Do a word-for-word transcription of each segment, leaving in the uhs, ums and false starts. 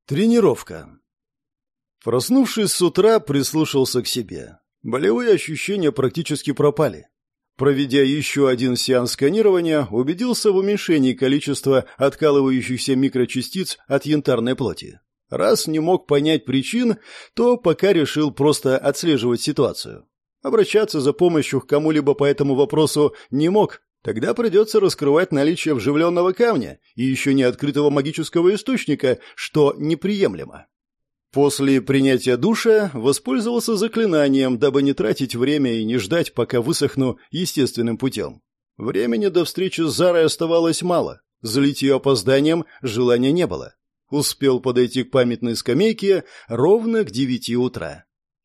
Тренировка. Проснувшись с утра, прислушался к себе. Болевые ощущения практически пропали. Проведя еще один сеанс сканирования, убедился в уменьшении количества откалывающихся микрочастиц от янтарной плоти. Раз не мог понять причин, то пока решил просто отслеживать ситуацию. Обращаться за помощью к кому-либо по этому вопросу не мог. Тогда придется раскрывать наличие вживленного камня и еще не открытого магического источника, что неприемлемо. После принятия душа воспользовался заклинанием, дабы не тратить время и не ждать, пока высохну естественным путем. Времени до встречи с Зарой оставалось мало. Злить ее опозданием желания не было. Успел подойти к памятной скамейке ровно к девяти утра.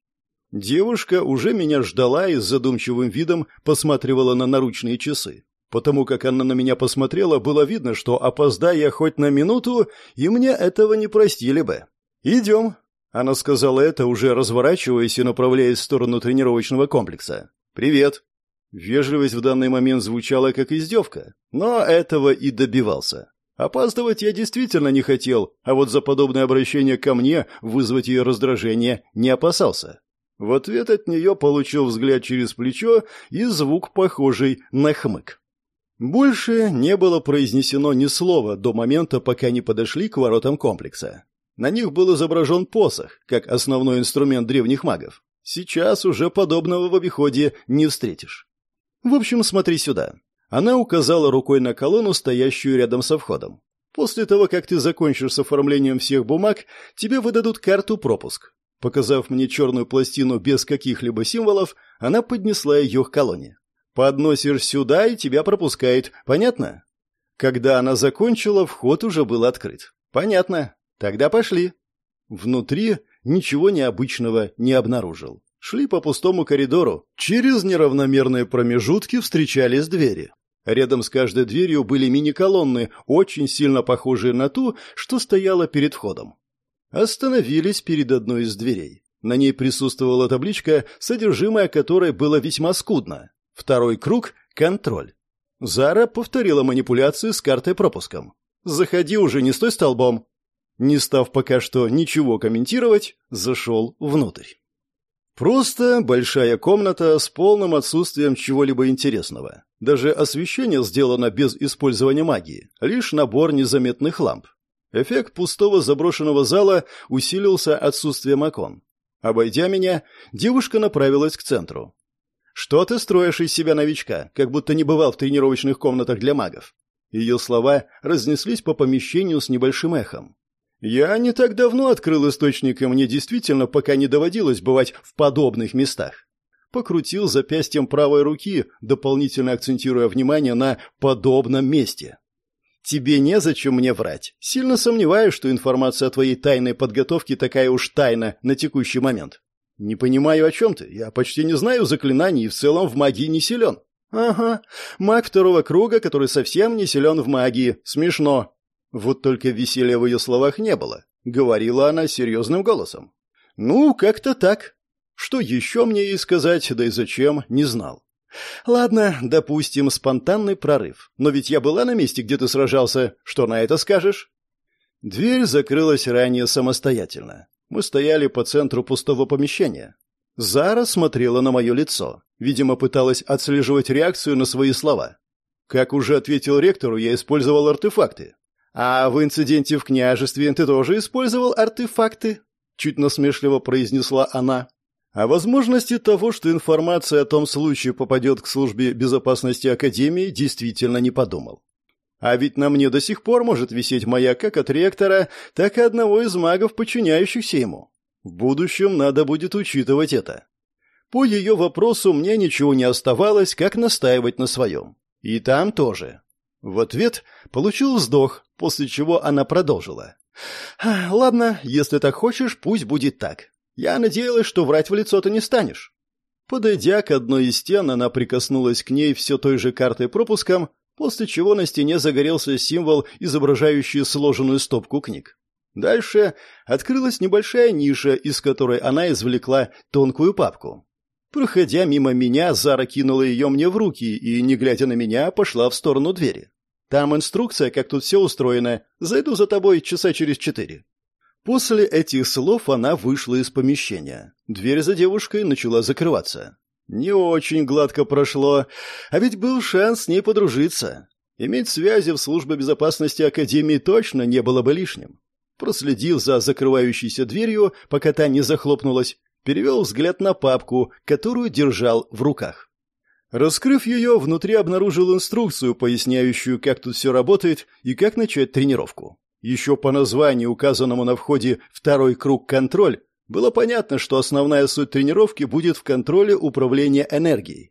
Девушка уже меня ждала и с задумчивым видом посматривала на наручные часы. Потому как она на меня посмотрела, было видно, что опоздая я хоть на минуту, и мне этого не простили бы. «Идем», — она сказала это, уже разворачиваясь и направляясь в сторону тренировочного комплекса. «Привет». Вежливость в данный момент звучала как издевка, но этого и добивался. Опаздывать я действительно не хотел, а вот за подобное обращение ко мне вызвать ее раздражение не опасался. В ответ от нее получил взгляд через плечо и звук, похожий на хмык. Больше не было произнесено ни слова до момента, пока не подошли к воротам комплекса. На них был изображен посох, как основной инструмент древних магов. Сейчас уже подобного в обиходе не встретишь. В общем, смотри сюда. Она указала рукой на колонну, стоящую рядом со входом. После того, как ты закончишь с оформлением всех бумаг, тебе выдадут карту-пропуск. Показав мне черную пластину без каких-либо символов, она поднесла ее к колонне. Подносишь сюда, и тебя пропускает. Понятно? Когда она закончила, вход уже был открыт. Понятно. Тогда пошли. Внутри ничего необычного не обнаружил. Шли по пустому коридору. Через неравномерные промежутки встречались двери. Рядом с каждой дверью были мини-колонны, очень сильно похожие на ту, что стояла перед входом. Остановились перед одной из дверей. На ней присутствовала табличка, содержимое которой было весьма скудно. Второй круг — контроль. Зара повторила манипуляции с картой-пропуском. «Заходи уже, не стой столбом». Не став пока что ничего комментировать, зашел внутрь. Просто большая комната с полным отсутствием чего-либо интересного. Даже освещение сделано без использования магии, лишь набор незаметных ламп. Эффект пустого заброшенного зала усилился отсутствием окон. Обойдя меня, девушка направилась к центру. «Что ты строишь из себя новичка, как будто не бывал в тренировочных комнатах для магов?» Ее слова разнеслись по помещению с небольшим эхом. «Я не так давно открыл источник, и мне действительно пока не доводилось бывать в подобных местах». Покрутил запястьем правой руки, дополнительно акцентируя внимание на «подобном месте». «Тебе незачем мне врать. Сильно сомневаюсь, что информация о твоей тайной подготовке такая уж тайна на текущий момент». «Не понимаю, о чем ты. Я почти не знаю заклинаний и в целом в магии не силен». «Ага, маг второго круга, который совсем не силен в магии. Смешно». Вот только веселья в ее словах не было. Говорила она серьезным голосом. «Ну, как-то так. Что еще мне ей сказать, да и зачем, не знал. Ладно, допустим, спонтанный прорыв. Но ведь я была на месте, где ты сражался. Что на это скажешь?» Дверь закрылась ранее самостоятельно. Мы стояли по центру пустого помещения. Зара смотрела на мое лицо. Видимо, пыталась отслеживать реакцию на свои слова. Как уже ответил ректору, я использовал артефакты. «А в инциденте в княжестве ты тоже использовал артефакты?» Чуть насмешливо произнесла она. О возможности того, что информация о том случае попадет к службе безопасности Академии, действительно не подумал. А ведь на мне до сих пор может висеть маяк как от ректора, так и одного из магов, подчиняющихся ему. В будущем надо будет учитывать это. По ее вопросу мне ничего не оставалось, как настаивать на своем. И там тоже. В ответ получил вздох, после чего она продолжила. «Ладно, если так хочешь, пусть будет так. Я надеялась, что врать в лицо ты не станешь». Подойдя к одной из стен, она прикоснулась к ней все той же картой-пропуском, после чего на стене загорелся символ, изображающий сложенную стопку книг. Дальше открылась небольшая ниша, из которой она извлекла тонкую папку. Проходя мимо меня, Зара кинула ее мне в руки и, не глядя на меня, пошла в сторону двери. «Там инструкция, как тут все устроено. Зайду за тобой часа через четыре». После этих слов она вышла из помещения. Дверь за девушкой начала закрываться. Не очень гладко прошло, а ведь был шанс с ней подружиться. Иметь связи в службе безопасности Академии точно не было бы лишним. Проследив за закрывающейся дверью, пока та не захлопнулась, перевел взгляд на папку, которую держал в руках. Раскрыв ее, внутри обнаружил инструкцию, поясняющую, как тут все работает и как начать тренировку. Еще по названию, указанному на входе «Второй круг контроль», было понятно, что основная суть тренировки будет в контроле управления энергией.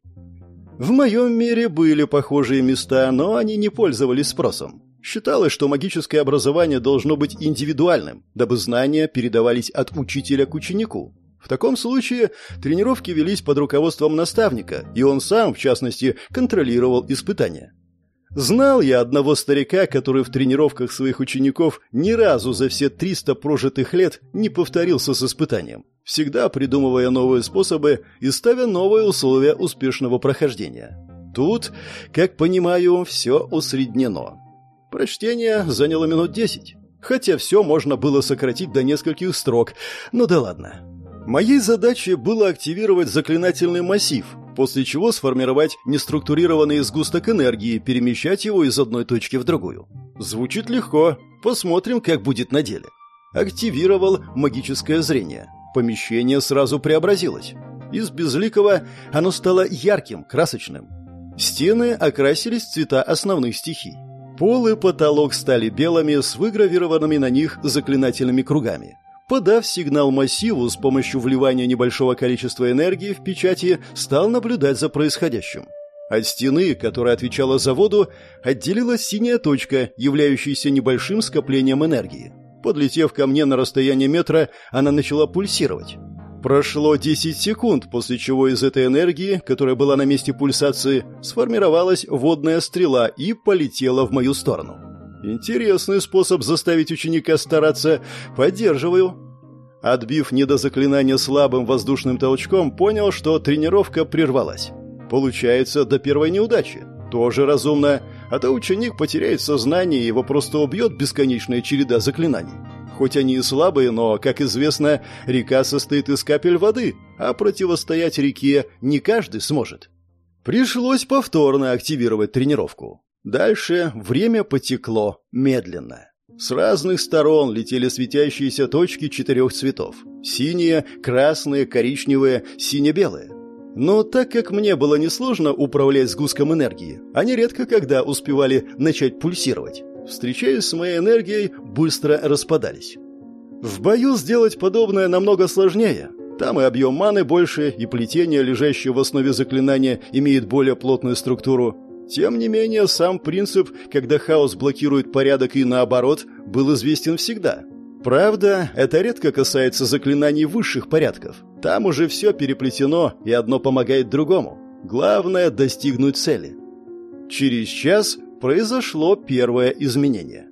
В моем мире были похожие места, но они не пользовались спросом. Считалось, что магическое образование должно быть индивидуальным, дабы знания передавались от учителя к ученику. В таком случае тренировки велись под руководством наставника, и он сам, в частности, контролировал испытания. Знал я одного старика, который в тренировках своих учеников ни разу за все триста прожитых лет не повторился с испытанием, всегда придумывая новые способы и ставя новые условия успешного прохождения. Тут, как понимаю, все усреднено. Прочтение заняло минут десять, хотя все можно было сократить до нескольких строк, но да ладно. Моей задачей было активировать заклинательный массив, после чего сформировать неструктурированный сгусток энергии и перемещать его из одной точки в другую. Звучит легко, посмотрим, как будет на деле. Активировал магическое зрение. Помещение сразу преобразилось. Из безликого оно стало ярким, красочным. Стены окрасились в цвета основных стихий. Пол и потолок стали белыми с выгравированными на них заклинательными кругами. Подав сигнал массиву с помощью вливания небольшого количества энергии в печати, стал наблюдать за происходящим. От стены, которая отвечала за воду, отделилась синяя точка, являющаяся небольшим скоплением энергии. Подлетев ко мне на расстояние метра, она начала пульсировать. Прошло десять секунд, после чего из этой энергии, которая была на месте пульсации, сформировалась водная стрела и полетела в мою сторону. Интересный способ заставить ученика стараться. Поддерживаю. Отбив недозаклинание слабым воздушным толчком, понял, что тренировка прервалась. Получается, до первой неудачи. Тоже разумно. А то ученик потеряет сознание, и его просто убьет бесконечная череда заклинаний. Хоть они и слабые, но, как известно, река состоит из капель воды, а противостоять реке не каждый сможет. Пришлось повторно активировать тренировку. Дальше время потекло медленно. С разных сторон летели светящиеся точки четырех цветов. Синие, красные, коричневые, сине-белые. Но так как мне было несложно управлять сгустком энергии, они редко когда успевали начать пульсировать. Встречаясь с моей энергией, быстро распадались. В бою сделать подобное намного сложнее. Там и объем маны больше, и плетение, лежащее в основе заклинания, имеет более плотную структуру. Тем не менее, сам принцип, когда хаос блокирует порядок и наоборот, был известен всегда. Правда, это редко касается заклинаний высших порядков. Там уже все переплетено, и одно помогает другому. Главное – достигнуть цели. Через час произошло первое изменение.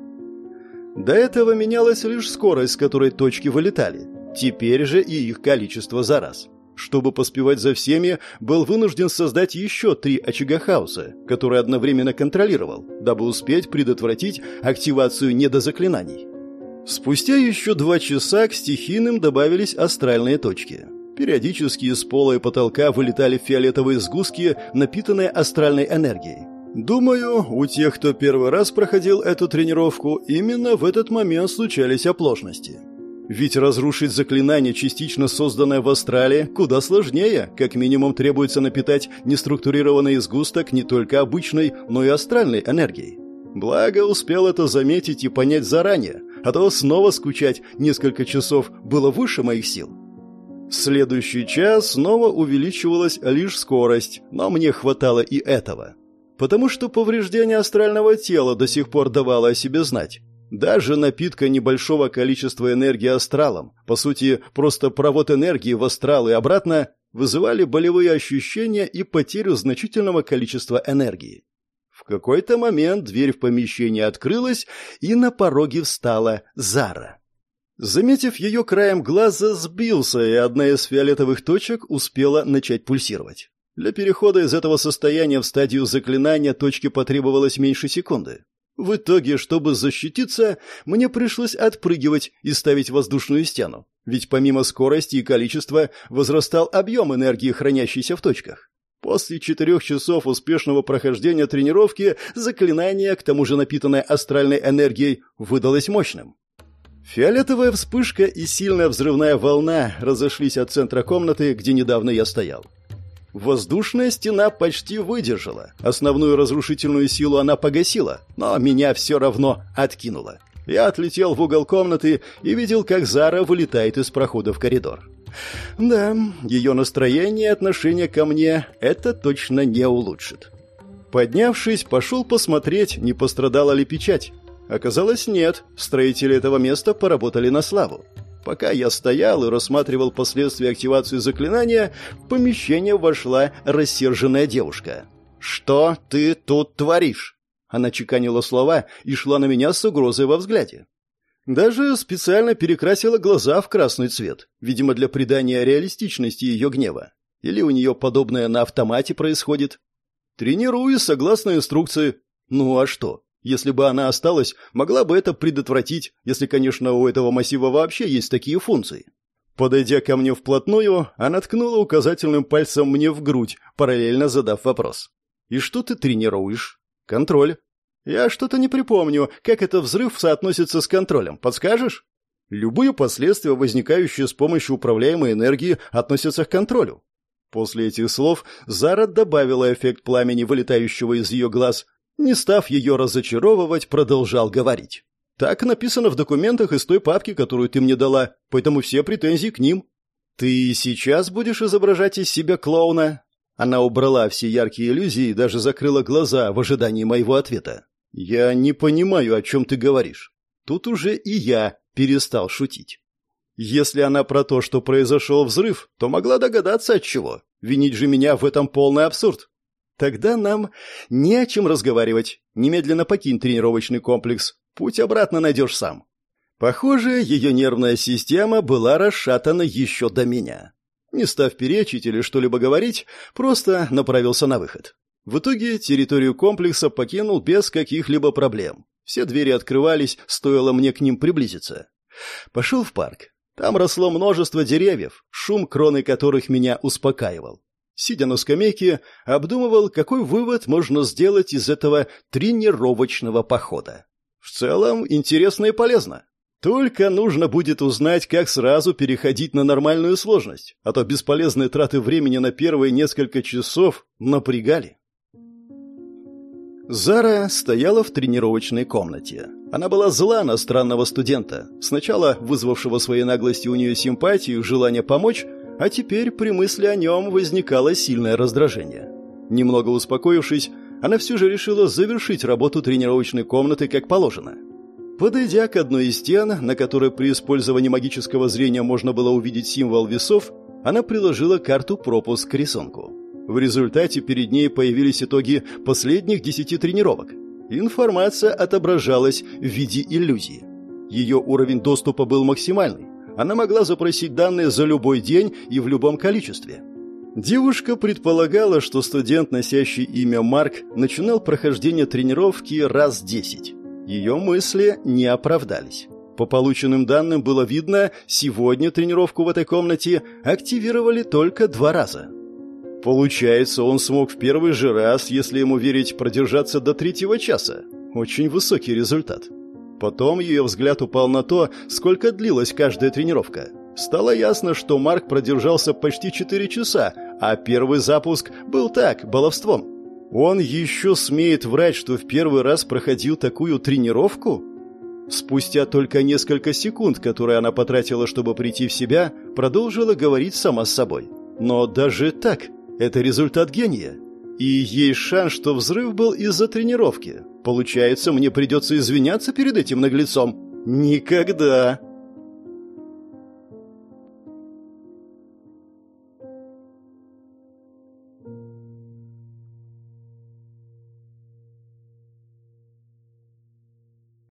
До этого менялась лишь скорость, с которой точки вылетали. Теперь же и их количество за раз. Чтобы поспевать за всеми, был вынужден создать еще три очага хаоса, которые одновременно контролировал, дабы успеть предотвратить активацию недозаклинаний. Спустя еще два часа к стихийным добавились астральные точки. Периодически из пола и потолка вылетали фиолетовые сгустки, напитанные астральной энергией. Думаю, у тех, кто первый раз проходил эту тренировку, именно в этот момент случались оплошности. Ведь разрушить заклинание, частично созданное в астрале, куда сложнее. Как минимум требуется напитать неструктурированный сгусток не только обычной, но и астральной энергией. Благо, успел это заметить и понять заранее, а то снова скучать несколько часов было выше моих сил. В следующий час снова увеличивалась лишь скорость, но мне хватало и этого. Потому что повреждение астрального тела до сих пор давало о себе знать. Даже напитка небольшого количества энергии астралом, по сути, просто провод энергии в астрал и обратно, вызывали болевые ощущения и потерю значительного количества энергии. В какой-то момент дверь в помещение открылась, и на пороге встала Зара. Заметив ее краем глаза, сбился, и одна из фиолетовых точек успела начать пульсировать. Для перехода из этого состояния в стадию заклинания точке потребовалось меньше секунды. В итоге, чтобы защититься, мне пришлось отпрыгивать и ставить воздушную стену, ведь помимо скорости и количества возрастал объем энергии, хранящейся в точках. После четырех часов успешного прохождения тренировки заклинание, к тому же напитанное астральной энергией, выдалось мощным. Фиолетовая вспышка и сильная взрывная волна разошлись от центра комнаты, где недавно я стоял. Воздушная стена почти выдержала. Основную разрушительную силу она погасила, но меня все равно откинуло. Я отлетел в угол комнаты и видел, как Зара вылетает из прохода в коридор. Да, ее настроение и отношение ко мне это точно не улучшит. Поднявшись, пошел посмотреть, не пострадала ли печать. Оказалось, нет, строители этого места поработали на славу. Пока я стоял и рассматривал последствия активации заклинания, в помещение вошла рассерженная девушка. «Что ты тут творишь?» Она чеканила слова и шла на меня с угрозой во взгляде. Даже специально перекрасила глаза в красный цвет, видимо, для придания реалистичности ее гнева. Или у нее подобное на автомате происходит. Тренируюсь согласно инструкции. Ну а что? Если бы она осталась, могла бы это предотвратить, если, конечно, у этого массива вообще есть такие функции. Подойдя ко мне вплотную, она ткнула указательным пальцем мне в грудь, параллельно задав вопрос. «И что ты тренируешь?» «Контроль». «Я что-то не припомню, как это взрыв соотносится с контролем. Подскажешь?» «Любые последствия, возникающие с помощью управляемой энергии, относятся к контролю». После этих слов Зара добавила эффект пламени, вылетающего из ее глаз. Не став ее разочаровывать, продолжал говорить. «Так написано в документах из той папки, которую ты мне дала, поэтому все претензии к ним». «Ты сейчас будешь изображать из себя клоуна?» Она убрала все яркие иллюзии и даже закрыла глаза в ожидании моего ответа. «Я не понимаю, о чем ты говоришь». Тут уже и я перестал шутить. Если она про то, что произошел взрыв, то могла догадаться от чего. Винить же меня в этом полный абсурд. Тогда нам не о чем разговаривать. Немедленно покинь тренировочный комплекс. Путь обратно найдешь сам. Похоже, ее нервная система была расшатана еще до меня. Не став перечить или что-либо говорить, просто направился на выход. В итоге территорию комплекса покинул без каких-либо проблем. Все двери открывались, стоило мне к ним приблизиться. Пошел в парк. Там росло множество деревьев, шум кроны которых меня успокаивал. Сидя на скамейке, обдумывал, какой вывод можно сделать из этого тренировочного похода. В целом, интересно и полезно. Только нужно будет узнать, как сразу переходить на нормальную сложность, а то бесполезные траты времени на первые несколько часов напрягали. Зара стояла в тренировочной комнате. Она была зла на странного студента, сначала вызвавшего своей наглостью у нее симпатию и желание помочь, а теперь при мысли о нем возникало сильное раздражение. Немного успокоившись, она все же решила завершить работу тренировочной комнаты как положено. Подойдя к одной из стен, на которой при использовании магического зрения можно было увидеть символ весов, она приложила карту-пропуск к рисунку. В результате перед ней появились итоги последних десяти тренировок. Информация отображалась в виде иллюзии. Ее уровень доступа был максимальный. Она могла запросить данные за любой день и в любом количестве. Девушка предполагала, что студент, носящий имя Марк, начинал прохождение тренировки раз десять. Ее мысли не оправдались. По полученным данным было видно, сегодня тренировку в этой комнате активировали только два раза. Получается, он смог в первый же раз, если ему верить, продержаться до третьего часа. Очень высокий результат. Потом ее взгляд упал на то, сколько длилась каждая тренировка. Стало ясно, что Марк продержался почти четыре часа, а первый запуск был так, баловством. Он еще смеет врать, что в первый раз проходил такую тренировку? Спустя только несколько секунд, которые она потратила, чтобы прийти в себя, продолжила говорить сама с собой. Но даже так, это результат гения. И есть шанс, что взрыв был из-за тренировки. Получается, мне придется извиняться перед этим наглецом? Никогда!